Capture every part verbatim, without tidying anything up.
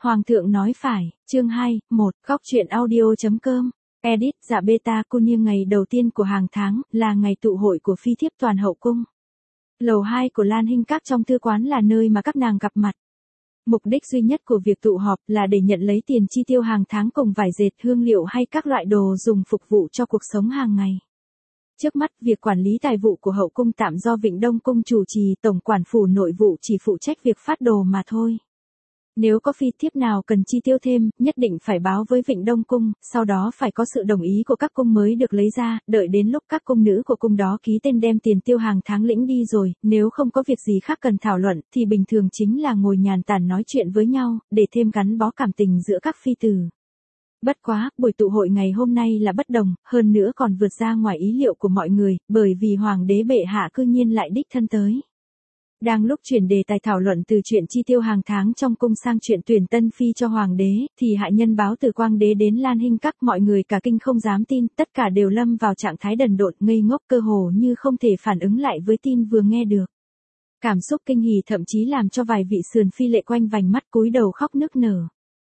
Hoàng thượng nói phải, chương hai, một, góc truyện audio.com, edit, dạ beta cô niêng ngày đầu tiên của hàng tháng, là ngày tụ hội của phi thiếp toàn hậu cung. Lầu hai của Lan Hinh Các trong thư quán là nơi mà các nàng gặp mặt. Mục đích duy nhất của việc tụ họp là để nhận lấy tiền chi tiêu hàng tháng cùng vải dệt, hương liệu hay các loại đồ dùng phục vụ cho cuộc sống hàng ngày. Trước mắt, việc quản lý tài vụ của hậu cung tạm do Vịnh Đông Cung chủ trì, tổng quản phủ nội vụ chỉ phụ trách việc phát đồ mà thôi. Nếu có phi thiếp nào cần chi tiêu thêm, nhất định phải báo với Vịnh Đông Cung, sau đó phải có sự đồng ý của các cung mới được lấy ra, đợi đến lúc các cung nữ của cung đó ký tên đem tiền tiêu hàng tháng lĩnh đi rồi, nếu không có việc gì khác cần thảo luận, thì bình thường chính là ngồi nhàn tản nói chuyện với nhau, để thêm gắn bó cảm tình giữa các phi tử. Bất quá, buổi tụ hội ngày hôm nay là bất đồng, hơn nữa còn vượt ra ngoài ý liệu của mọi người, bởi vì Hoàng đế bệ hạ cư nhiên lại đích thân tới. Đang lúc chuyển đề tài thảo luận từ chuyện chi tiêu hàng tháng trong cung sang chuyện tuyển tân phi cho hoàng đế, thì hạ nhân báo từ Quang đế đến Lan Hinh Các, mọi người cả kinh không dám tin, tất cả đều lâm vào trạng thái đần độn, ngây ngốc, cơ hồ như không thể phản ứng lại với tin vừa nghe được. Cảm xúc kinh hỉ thậm chí làm cho vài vị sườn phi lệ quanh vành mắt cúi đầu khóc nức nở.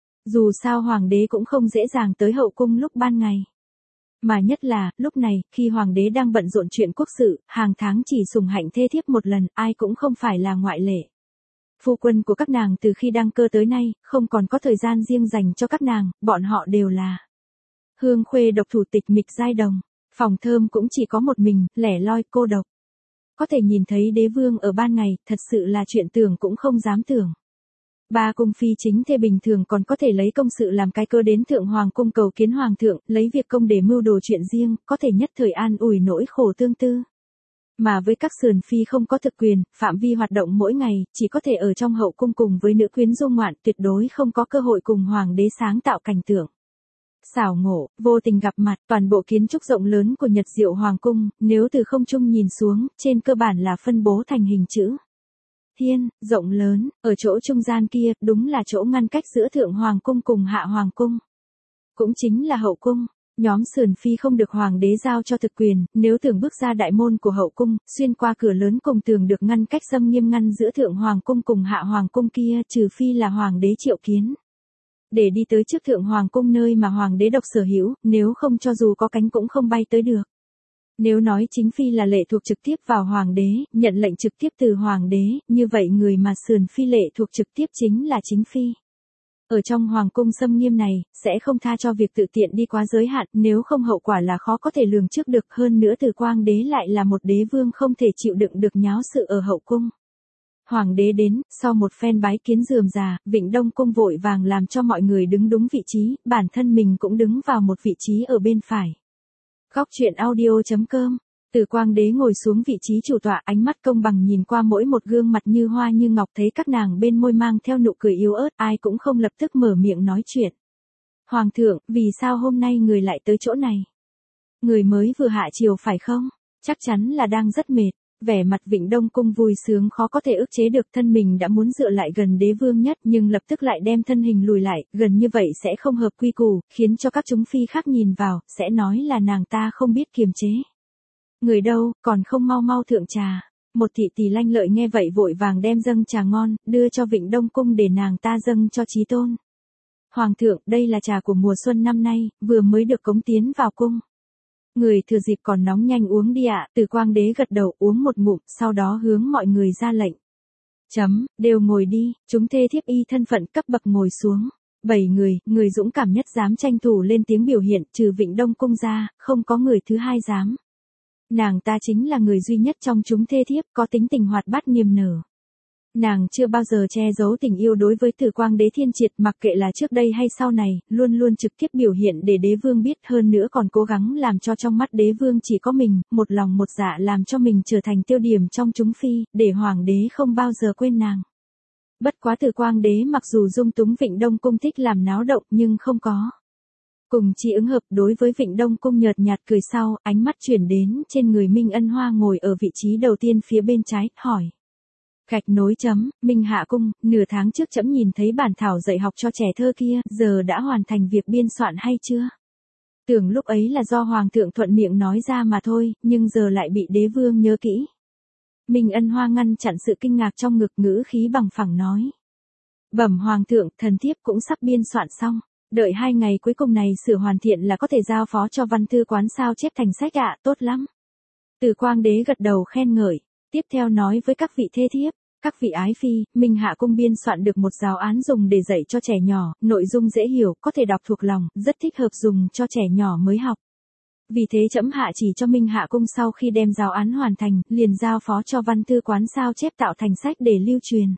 Dù sao hoàng đế cũng không dễ dàng tới hậu cung lúc ban ngày. Mà nhất là, lúc này, khi hoàng đế đang bận rộn chuyện quốc sự, hàng tháng chỉ sủng hạnh thê thiếp một lần, ai cũng không phải là ngoại lệ. Phu quân của các nàng từ khi đăng cơ tới nay, không còn có thời gian riêng dành cho các nàng, bọn họ đều là hương khuê độc thủ, tịch mịch giai đồng, phòng thơm cũng chỉ có một mình, lẻ loi cô độc. Có thể nhìn thấy đế vương ở ban ngày, thật sự là chuyện tưởng cũng không dám tưởng. Ba cung phi chính thê bình thường còn có thể lấy công sự làm cái cơ đến thượng hoàng cung cầu kiến hoàng thượng, lấy việc công để mưu đồ chuyện riêng, có thể nhất thời an ủi nỗi khổ tương tư. Mà với các sườn phi không có thực quyền, phạm vi hoạt động mỗi ngày, chỉ có thể ở trong hậu cung cùng với nữ quyến dung ngoạn, tuyệt đối không có cơ hội cùng hoàng đế sáng tạo cảnh tượng. Xảo ngộ, vô tình gặp mặt, toàn bộ kiến trúc rộng lớn của Nhật Diệu Hoàng cung, nếu từ không trung nhìn xuống, trên cơ bản là phân bố thành hình chữ thiên, rộng lớn, ở chỗ trung gian kia, đúng là chỗ ngăn cách giữa thượng hoàng cung cùng hạ hoàng cung. Cũng chính là hậu cung. Nhóm sườn phi không được hoàng đế giao cho thực quyền, nếu tưởng bước ra đại môn của hậu cung, xuyên qua cửa lớn cùng tường được ngăn cách xâm nghiêm ngăn giữa thượng hoàng cung cùng hạ hoàng cung kia, trừ phi là hoàng đế triệu kiến. Để đi tới trước thượng hoàng cung nơi mà hoàng đế độc sở hữu, nếu không cho dù có cánh cũng không bay tới được. Nếu nói chính phi là lệ thuộc trực tiếp vào hoàng đế, nhận lệnh trực tiếp từ hoàng đế, như vậy người mà sườn phi lệ thuộc trực tiếp chính là chính phi. Ở trong hoàng cung xâm nghiêm này, sẽ không tha cho việc tự tiện đi quá giới hạn, nếu không hậu quả là khó có thể lường trước được, hơn nữa từ Quang đế lại là một đế vương không thể chịu đựng được nháo sự ở hậu cung. Hoàng đế đến, sau một phen bái kiến rườm rà, Vịnh Đông Cung vội vàng làm cho mọi người đứng đúng vị trí, bản thân mình cũng đứng vào một vị trí ở bên phải. Góc truyện audio.com, từ Quang đế ngồi xuống vị trí chủ tọa, ánh mắt công bằng nhìn qua mỗi một gương mặt như hoa như ngọc, thấy các nàng bên môi mang theo nụ cười yếu ớt, ai cũng không lập tức mở miệng nói chuyện. Hoàng thượng, vì sao hôm nay người lại tới chỗ này? Người mới vừa hạ triều phải không? Chắc chắn là đang rất mệt. Vẻ mặt Vịnh Đông Cung vui sướng khó có thể ức chế được, thân mình đã muốn dựa lại gần đế vương nhất nhưng lập tức lại đem thân hình lùi lại, gần như vậy sẽ không hợp quy củ, khiến cho các chúng phi khác nhìn vào, sẽ nói là nàng ta không biết kiềm chế. Người đâu, còn không mau mau thượng trà. Một thị tỳ lanh lợi nghe vậy vội vàng đem dâng trà ngon, đưa cho Vịnh Đông Cung để nàng ta dâng cho Chí Tôn. Hoàng thượng, đây là trà của mùa xuân năm nay, vừa mới được cống tiến vào cung. Người thừa dịp còn nóng nhanh uống đi ạ, từ Quang đế gật đầu uống một ngụm, sau đó hướng mọi người ra lệnh. Chấm, đều ngồi đi, chúng thê thiếp y thân phận cấp bậc ngồi xuống. Bảy người, người dũng cảm nhất dám tranh thủ lên tiếng biểu hiện, trừ Vịnh Đông Cung ra, không có người thứ hai dám. Nàng ta chính là người duy nhất trong chúng thê thiếp có tính tình hoạt bát niềm nở. Nàng chưa bao giờ che giấu tình yêu đối với Từ Quang đế thiên triệt, mặc kệ là trước đây hay sau này, luôn luôn trực tiếp biểu hiện để đế vương biết, hơn nữa còn cố gắng làm cho trong mắt đế vương chỉ có mình, một lòng một dạ làm cho mình trở thành tiêu điểm trong chúng phi, để hoàng đế không bao giờ quên nàng. Bất quá Từ Quang đế mặc dù dung túng Vịnh Đông Cung thích làm náo động nhưng không có cùng chi ứng hợp, đối với Vịnh Đông Cung nhợt nhạt cười sau, ánh mắt chuyển đến trên người Minh Ân Hoa ngồi ở vị trí đầu tiên phía bên trái, hỏi. Gạch nối chấm, Minh Hạ Cung, nửa tháng trước trẫm nhìn thấy bản thảo dạy học cho trẻ thơ kia, giờ đã hoàn thành việc biên soạn hay chưa? Tưởng lúc ấy là do Hoàng thượng thuận miệng nói ra mà thôi, nhưng giờ lại bị đế vương nhớ kỹ. Minh Ân Hoa ngăn chặn sự kinh ngạc trong ngực, ngữ khí bằng phẳng nói. Bẩm hoàng thượng, thần thiếp cũng sắp biên soạn xong. Đợi hai ngày cuối cùng này sửa hoàn thiện là có thể giao phó cho văn thư quán sao chép thành sách ạ, tốt lắm. Từ Quang Đế gật đầu khen ngợi, tiếp theo nói với các vị thê thiếp, các vị ái phi, Minh Hạ Cung biên soạn được một giáo án dùng để dạy cho trẻ nhỏ, nội dung dễ hiểu, có thể đọc thuộc lòng, rất thích hợp dùng cho trẻ nhỏ mới học. Vì thế trẫm hạ chỉ cho Minh Hạ Cung sau khi đem giáo án hoàn thành, liền giao phó cho văn thư quán sao chép tạo thành sách để lưu truyền.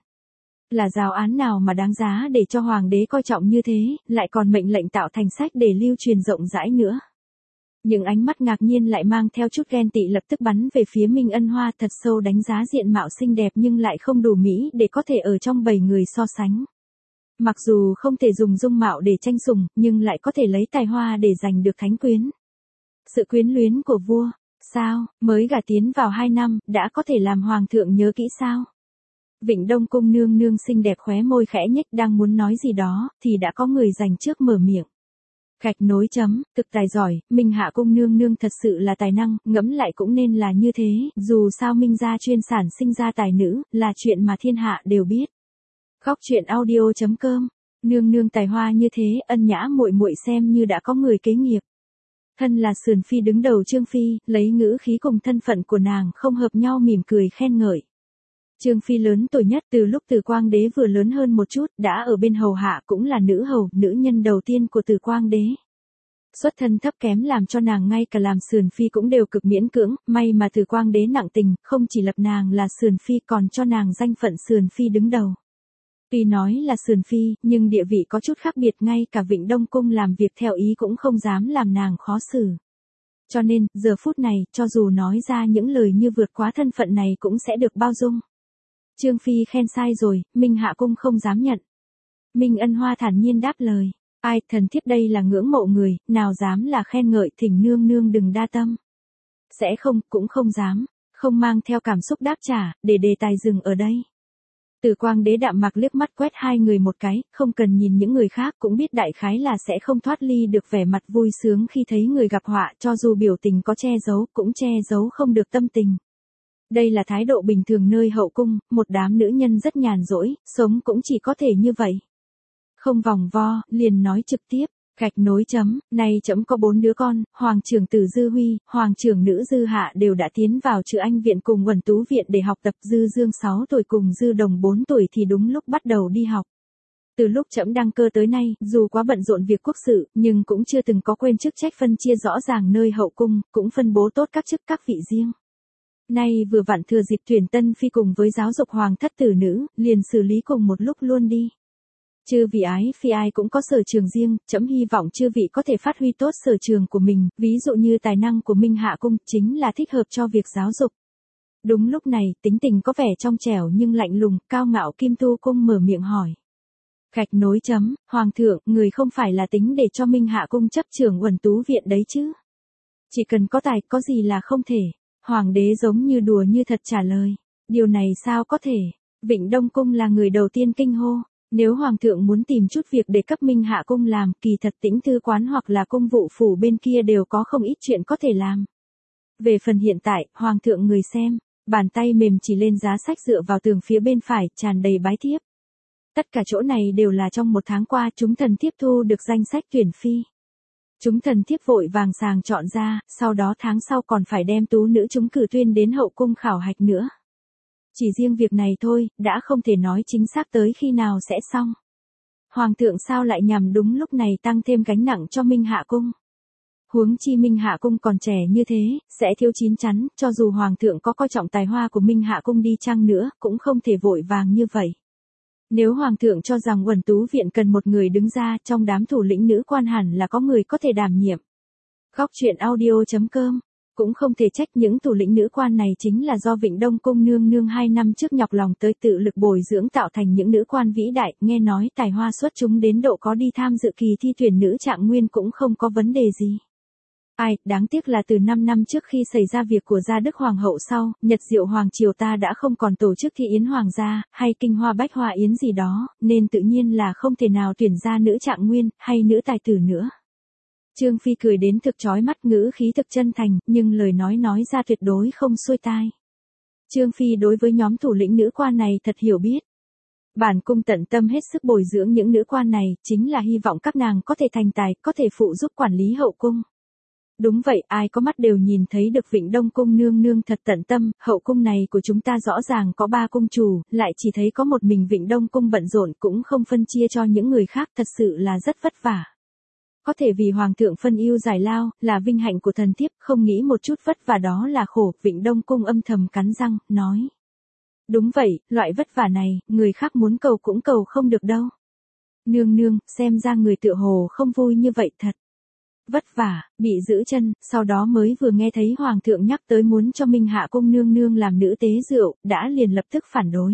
Là giáo án nào mà đáng giá để cho hoàng đế coi trọng như thế, lại còn mệnh lệnh tạo thành sách để lưu truyền rộng rãi nữa. Những ánh mắt ngạc nhiên lại mang theo chút ghen tị lập tức bắn về phía Minh Ân Hoa, thật sâu đánh giá diện mạo xinh đẹp nhưng lại không đủ mỹ để có thể ở trong bầy người so sánh. Mặc dù không thể dùng dung mạo để tranh sủng, nhưng lại có thể lấy tài hoa để giành được thánh quyến. Sự quyến luyến của vua, sao, mới gả tiến vào hai năm, đã có thể làm hoàng thượng nhớ kỹ sao? Vịnh Đông Cung nương nương xinh đẹp khóe môi khẽ nhếch đang muốn nói gì đó, thì đã có người giành trước mở miệng. Gạch nối chấm, thực tài giỏi, Minh Hạ Cung nương nương thật sự là tài năng, ngẫm lại cũng nên là như thế, dù sao Minh gia chuyên sản sinh ra tài nữ, là chuyện mà thiên hạ đều biết. Góc truyện audio chấm com, nương nương tài hoa như thế, Ân Nhã muội muội xem như đã có người kế nghiệp. Thân là sườn phi đứng đầu Trương Phi, lấy ngữ khí cùng thân phận của nàng không hợp nhau mỉm cười khen ngợi. Trương Phi lớn tuổi nhất, từ lúc Từ Quang Đế vừa lớn hơn một chút, đã ở bên hầu hạ, cũng là nữ hầu, nữ nhân đầu tiên của Từ Quang Đế. Xuất thân thấp kém làm cho nàng ngay cả làm sườn phi cũng đều cực miễn cưỡng, may mà Từ Quang Đế nặng tình, không chỉ lập nàng là sườn phi còn cho nàng danh phận sườn phi đứng đầu. Tuy nói là sườn phi, nhưng địa vị có chút khác biệt, ngay cả Vịnh Đông Cung làm việc theo ý cũng không dám làm nàng khó xử. Cho nên, giờ phút này, cho dù nói ra những lời như vượt quá thân phận này cũng sẽ được bao dung. Trương Phi khen sai rồi, Minh Hạ Cung không dám nhận. Minh Ân Hoa thản nhiên đáp lời, ai, thần thiếp đây là ngưỡng mộ người, nào dám là khen ngợi, thỉnh nương nương đừng đa tâm. Sẽ không, cũng không dám, không mang theo cảm xúc đáp trả, để đề tài dừng ở đây. Từ Quang Đế đạm mạc liếc mắt quét hai người một cái, không cần nhìn những người khác cũng biết đại khái là sẽ không thoát ly được vẻ mặt vui sướng khi thấy người gặp họa, cho dù biểu tình có che giấu, cũng che giấu không được tâm tình. Đây là thái độ bình thường nơi hậu cung, một đám nữ nhân rất nhàn rỗi, sống cũng chỉ có thể như vậy. Không vòng vo, liền nói trực tiếp, gạch nối chấm, nay chấm có bốn đứa con, hoàng trưởng tử Dư Huy, hoàng trưởng nữ Dư Hạ đều đã tiến vào Chữ Anh viện cùng Uẩn Tú viện để học tập, Dư Dương sáu tuổi cùng Dư Đồng bốn tuổi thì đúng lúc bắt đầu đi học. Từ lúc trẫm đăng cơ tới nay, dù quá bận rộn việc quốc sự, nhưng cũng chưa từng có quên chức trách phân chia rõ ràng nơi hậu cung, cũng phân bố tốt các chức các vị riêng. Nay vừa vặn thừa dịp tuyển tân phi cùng với giáo dục hoàng thất tử nữ, liền xử lý cùng một lúc luôn đi. Chư vị ái phi ai cũng có sở trường riêng, trẫm hy vọng chư vị có thể phát huy tốt sở trường của mình, ví dụ như tài năng của Minh Hạ Cung chính là thích hợp cho việc giáo dục. Đúng lúc này, tính tình có vẻ trong trẻo nhưng lạnh lùng, cao ngạo Kim Tu Cung mở miệng hỏi. Gạch nối chấm, hoàng thượng, người không phải là tính để cho Minh Hạ Cung chấp trưởng Uẩn Tú viện đấy chứ? Chỉ cần có tài, có gì là không thể? Hoàng đế giống như đùa như thật trả lời. Điều này sao có thể? Vịnh Đông Cung là người đầu tiên kinh hô. Nếu hoàng thượng muốn tìm chút việc để cấp Minh Hạ Cung làm, kỳ thật Tĩnh Thư quán hoặc là cung vụ phủ bên kia đều có không ít chuyện có thể làm. Về phần hiện tại, hoàng thượng người xem, bàn tay mềm chỉ lên giá sách dựa vào tường phía bên phải, tràn đầy bái thiếp. Tất cả chỗ này đều là trong một tháng qua chúng thần thiếp thu được danh sách tuyển phi. Chúng thần thiếp vội vàng sàng chọn ra, sau đó tháng sau còn phải đem tú nữ chúng cử tuyên đến hậu cung khảo hạch nữa. Chỉ riêng việc này thôi, đã không thể nói chính xác tới khi nào sẽ xong. Hoàng thượng sao lại nhằm đúng lúc này tăng thêm gánh nặng cho Minh Hạ Cung. Huống chi Minh Hạ Cung còn trẻ như thế, sẽ thiếu chín chắn, cho dù Hoàng thượng có coi trọng tài hoa của Minh Hạ Cung đi chăng nữa, cũng không thể vội vàng như vậy. Nếu Hoàng thượng cho rằng Uẩn Tú viện cần một người đứng ra, trong đám thủ lĩnh nữ quan hẳn là có người có thể đảm nhiệm. Góc truyện audio chấm com, cũng không thể trách những thủ lĩnh nữ quan này chính là do Vịnh Đông Cung nương nương hai năm trước nhọc lòng tới tự lực bồi dưỡng tạo thành những nữ quan vĩ đại, nghe nói tài hoa xuất chúng đến độ có đi tham dự kỳ thi tuyển nữ trạng nguyên cũng không có vấn đề gì. Ai, đáng tiếc là từ năm năm trước khi xảy ra việc của gia Đức Hoàng hậu sau, Nhật Diệu Hoàng triều ta đã không còn tổ chức thi yến hoàng gia, hay kinh hoa bách hoa yến gì đó, nên tự nhiên là không thể nào tuyển ra nữ trạng nguyên, hay nữ tài tử nữa. Trương Phi cười đến thực chói mắt, ngữ khí thực chân thành, nhưng lời nói nói ra tuyệt đối không xuôi tai. Trương Phi đối với nhóm thủ lĩnh nữ quan này thật hiểu biết. Bản cung tận tâm hết sức bồi dưỡng những nữ quan này, chính là hy vọng các nàng có thể thành tài, có thể phụ giúp quản lý hậu cung. Đúng vậy, ai có mắt đều nhìn thấy được Vịnh Đông Cung nương nương thật tận tâm, hậu cung này của chúng ta rõ ràng có ba cung chủ, lại chỉ thấy có một mình Vịnh Đông Cung bận rộn cũng không phân chia cho những người khác, thật sự là rất vất vả. Có thể vì Hoàng thượng phân ưu giải lao, là vinh hạnh của thần thiếp, không nghĩ một chút vất vả đó là khổ, Vịnh Đông Cung âm thầm cắn răng, nói. Đúng vậy, loại vất vả này, người khác muốn cầu cũng cầu không được đâu. Nương nương, xem ra người tựa hồ không vui như vậy thật. Vất vả, bị giữ chân, sau đó mới vừa nghe thấy Hoàng thượng nhắc tới muốn cho Minh Hạ Cung nương nương làm nữ tế rượu, đã liền lập tức phản đối.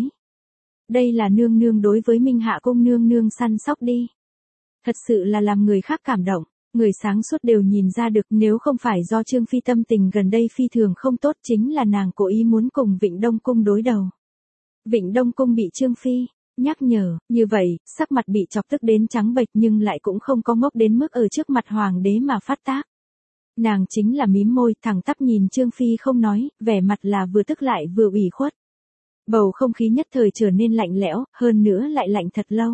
Đây là nương nương đối với Minh Hạ Cung nương nương săn sóc đi. Thật sự là làm người khác cảm động, người sáng suốt đều nhìn ra được nếu không phải do Trương Phi tâm tình gần đây phi thường không tốt chính là nàng cố ý muốn cùng Vịnh Đông Cung đối đầu. Vịnh Đông Cung bị Trương Phi nhắc nhở, như vậy, sắc mặt bị chọc tức đến trắng bệch nhưng lại cũng không có ngốc đến mức ở trước mặt hoàng đế mà phát tác. Nàng chính là mím môi, thẳng tắp nhìn Trương Phi không nói, vẻ mặt là vừa tức lại vừa ủy khuất. Bầu không khí nhất thời trở nên lạnh lẽo, hơn nữa lại lạnh thật lâu.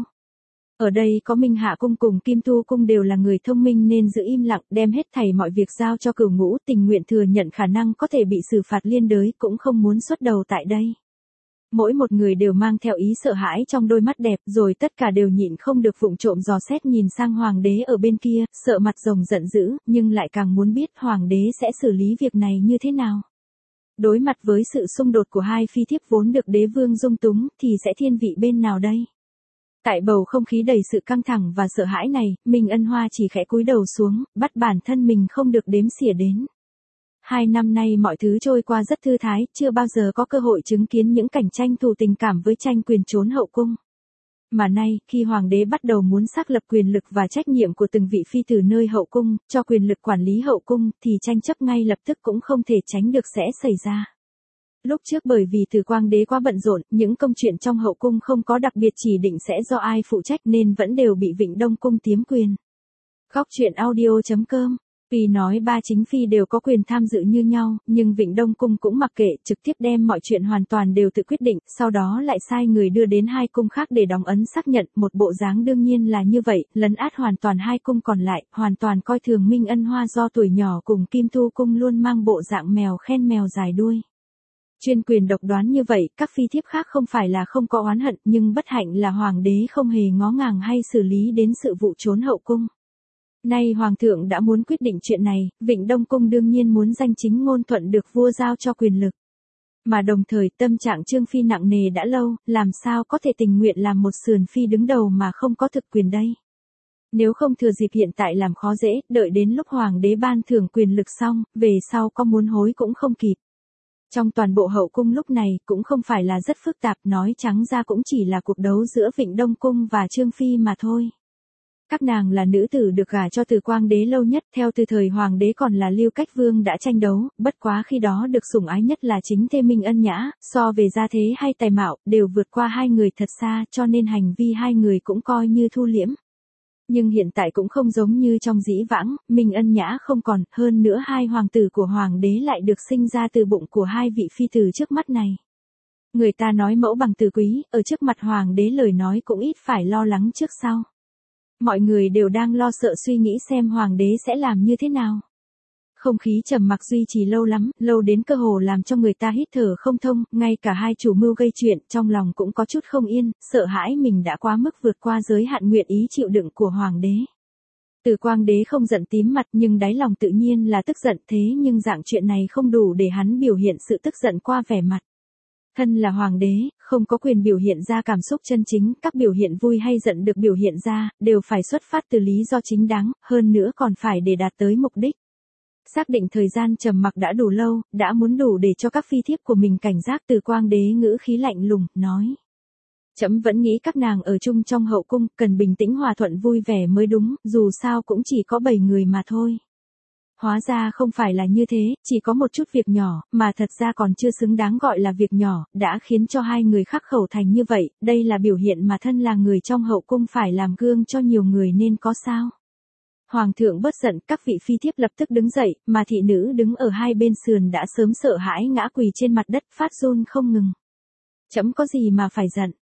Ở đây có Minh Hạ Cung cùng Kim Thu Cung đều là người thông minh nên giữ im lặng, đem hết thảy mọi việc giao cho Cửu Ngũ, tình nguyện thừa nhận khả năng có thể bị xử phạt liên đới cũng không muốn xuất đầu tại đây. Mỗi một người đều mang theo ý sợ hãi trong đôi mắt đẹp, rồi tất cả đều nhịn không được vụng trộm dò xét nhìn sang hoàng đế ở bên kia, sợ mặt rồng giận dữ, nhưng lại càng muốn biết hoàng đế sẽ xử lý việc này như thế nào. Đối mặt với sự xung đột của hai phi thiếp vốn được đế vương dung túng, thì sẽ thiên vị bên nào đây? Tại bầu không khí đầy sự căng thẳng và sợ hãi này, Minh Ân Hoa chỉ khẽ cúi đầu xuống, bắt bản thân mình không được đếm xỉa đến. Hai năm nay mọi thứ trôi qua rất thư thái, chưa bao giờ có cơ hội chứng kiến những cảnh tranh thủ tình cảm với tranh quyền trốn hậu cung. Mà nay, khi hoàng đế bắt đầu muốn xác lập quyền lực và trách nhiệm của từng vị phi tử nơi hậu cung, cho quyền lực quản lý hậu cung, thì tranh chấp ngay lập tức cũng không thể tránh được sẽ xảy ra. Lúc trước bởi vì Từ Quang đế quá bận rộn, những công chuyện trong hậu cung không có đặc biệt chỉ định sẽ do ai phụ trách nên vẫn đều bị Vịnh Đông Cung tiếm quyền. Góc truyện audio chấm com. Vì nói ba chính phi đều có quyền tham dự như nhau, nhưng Vịnh Đông Cung cũng mặc kệ, trực tiếp đem mọi chuyện hoàn toàn đều tự quyết định, sau đó lại sai người đưa đến hai cung khác để đóng ấn xác nhận, một bộ dáng đương nhiên là như vậy, lấn át hoàn toàn hai cung còn lại, hoàn toàn coi thường Minh Ân Hoa do tuổi nhỏ cùng Kim Thu Cung luôn mang bộ dạng mèo khen mèo dài đuôi. Chuyên quyền độc đoán như vậy, các phi thiếp khác không phải là không có oán hận, nhưng bất hạnh là hoàng đế không hề ngó ngàng hay xử lý đến sự vụ trốn hậu cung. Nay hoàng thượng đã muốn quyết định chuyện này, Vịnh Đông Cung đương nhiên muốn danh chính ngôn thuận được vua giao cho quyền lực. Mà đồng thời tâm trạng Trương Phi nặng nề đã lâu, làm sao có thể tình nguyện làm một sườn phi đứng đầu mà không có thực quyền đây. Nếu không thừa dịp hiện tại làm khó dễ, đợi đến lúc hoàng đế ban thưởng quyền lực xong, về sau có muốn hối cũng không kịp. Trong toàn bộ hậu cung lúc này cũng không phải là rất phức tạp, nói trắng ra cũng chỉ là cuộc đấu giữa Vịnh Đông Cung và Trương Phi mà thôi. Các nàng là nữ tử được gả cho Từ Quang đế lâu nhất, theo từ thời hoàng đế còn là Lưu Cách Vương đã tranh đấu, bất quá khi đó được sủng ái nhất là chính thê Minh Ân Nhã, so về gia thế hay tài mạo, đều vượt qua hai người thật xa, cho nên hành vi hai người cũng coi như thu liễm. Nhưng hiện tại cũng không giống như trong dĩ vãng, Minh Ân Nhã không còn, hơn nữa hai hoàng tử của hoàng đế lại được sinh ra từ bụng của hai vị phi tử trước mắt này. Người ta nói mẫu bằng tử quý, ở trước mặt hoàng đế lời nói cũng ít phải lo lắng trước sau. Mọi người đều đang lo sợ suy nghĩ xem hoàng đế sẽ làm như thế nào. Không khí trầm mặc duy trì lâu lắm, lâu đến cơ hồ làm cho người ta hít thở không thông, ngay cả hai chủ mưu gây chuyện trong lòng cũng có chút không yên, sợ hãi mình đã quá mức vượt qua giới hạn nguyện ý chịu đựng của hoàng đế. Từ Quang đế không giận tím mặt nhưng đáy lòng tự nhiên là tức giận, thế nhưng dạng chuyện này không đủ để hắn biểu hiện sự tức giận qua vẻ mặt. Thân là hoàng đế, không có quyền biểu hiện ra cảm xúc chân chính, các biểu hiện vui hay giận được biểu hiện ra, đều phải xuất phát từ lý do chính đáng, hơn nữa còn phải để đạt tới mục đích. Xác định thời gian trầm mặc đã đủ lâu, đã muốn đủ để cho các phi thiếp của mình cảnh giác. Từ Quang đế ngữ khí lạnh lùng, nói. Trẫm vẫn nghĩ các nàng ở chung trong hậu cung, cần bình tĩnh hòa thuận vui vẻ mới đúng, dù sao cũng chỉ có bảy người mà thôi. Hóa ra không phải là như thế, chỉ có một chút việc nhỏ, mà thật ra còn chưa xứng đáng gọi là việc nhỏ, đã khiến cho hai người khắc khẩu thành như vậy, đây là biểu hiện mà thân là người trong hậu cung phải làm gương cho nhiều người nên có sao. Hoàng thượng bớt giận, các vị phi thiếp lập tức đứng dậy, mà thị nữ đứng ở hai bên sườn đã sớm sợ hãi ngã quỳ trên mặt đất phát run không ngừng. Trẫm có gì mà phải giận,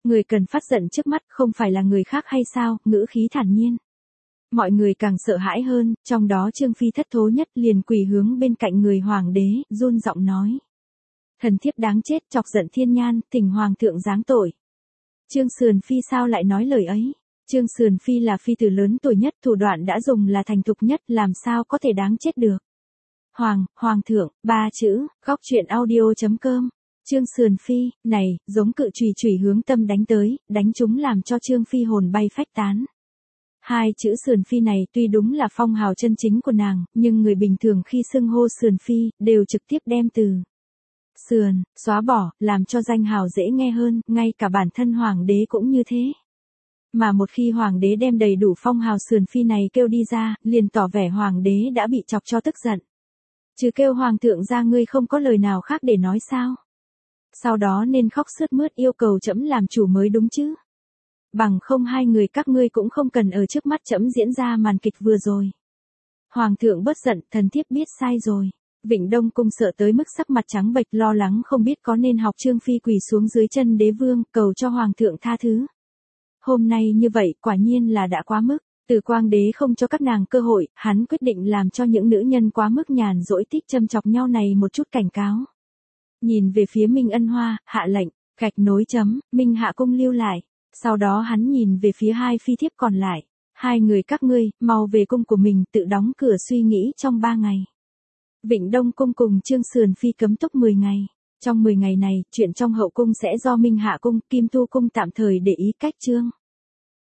Người cần phát giận trước mắt không phải là người khác hay sao, ngữ khí thản nhiên. Mọi người càng sợ hãi hơn, trong đó Trương Phi thất thố nhất liền quỳ hướng bên cạnh người hoàng đế, run giọng nói. Thần thiếp đáng chết, chọc giận thiên nhan, thỉnh hoàng thượng giáng tội. Trương Sườn Phi sao lại nói lời ấy? Trương Sườn Phi là phi tử lớn tuổi nhất, thủ đoạn đã dùng là thành thục nhất, làm sao có thể đáng chết được. Hoàng, hoàng thượng, ba chữ, góc truyện audio chấm com. Trương Sườn Phi, này, giống cự chùy chùy hướng tâm đánh tới, đánh chúng làm cho Trương Phi hồn bay phách tán. Hai chữ Sườn Phi này tuy đúng là phong hào chân chính của nàng, nhưng người bình thường khi xưng hô Sườn Phi, đều trực tiếp đem từ sườn, xóa bỏ, làm cho danh hào dễ nghe hơn, ngay cả bản thân hoàng đế cũng như thế. Mà một khi hoàng đế đem đầy đủ phong hào Sườn Phi này kêu đi ra, liền tỏ vẻ hoàng đế đã bị chọc cho tức giận. Chứ kêu hoàng thượng ra ngươi không có lời nào khác để nói sao? Sau đó nên khóc sướt mướt yêu cầu trẫm làm chủ mới đúng chứ. Bằng không hai người các ngươi cũng không cần ở trước mắt trẫm diễn ra màn kịch vừa rồi. Hoàng thượng bớt giận, thần thiếp biết sai rồi. Vịnh Đông Cung sợ tới mức sắc mặt trắng bệch, lo lắng không biết có nên học Trương Phi quỳ xuống dưới chân đế vương, cầu cho hoàng thượng tha thứ. Hôm nay như vậy, quả nhiên là đã quá mức. Từ Quang đế không cho các nàng cơ hội, hắn quyết định làm cho những nữ nhân quá mức nhàn rỗi tích châm chọc nhau này một chút cảnh cáo. Nhìn về phía Minh Ân Hoa, hạ lệnh, gạch nối chấm, Minh Hạ Cung lưu lại. Sau đó hắn nhìn về phía hai phi thiếp còn lại. Hai người các ngươi, mau về cung của mình, tự đóng cửa suy nghĩ trong ba ngày. Vịnh Đông Cung cùng Trương Sườn Phi cấm túc mười ngày. Trong mười ngày này, chuyện trong hậu cung sẽ do Minh Hạ Cung, Kim Thu Cung tạm thời để ý cách trương.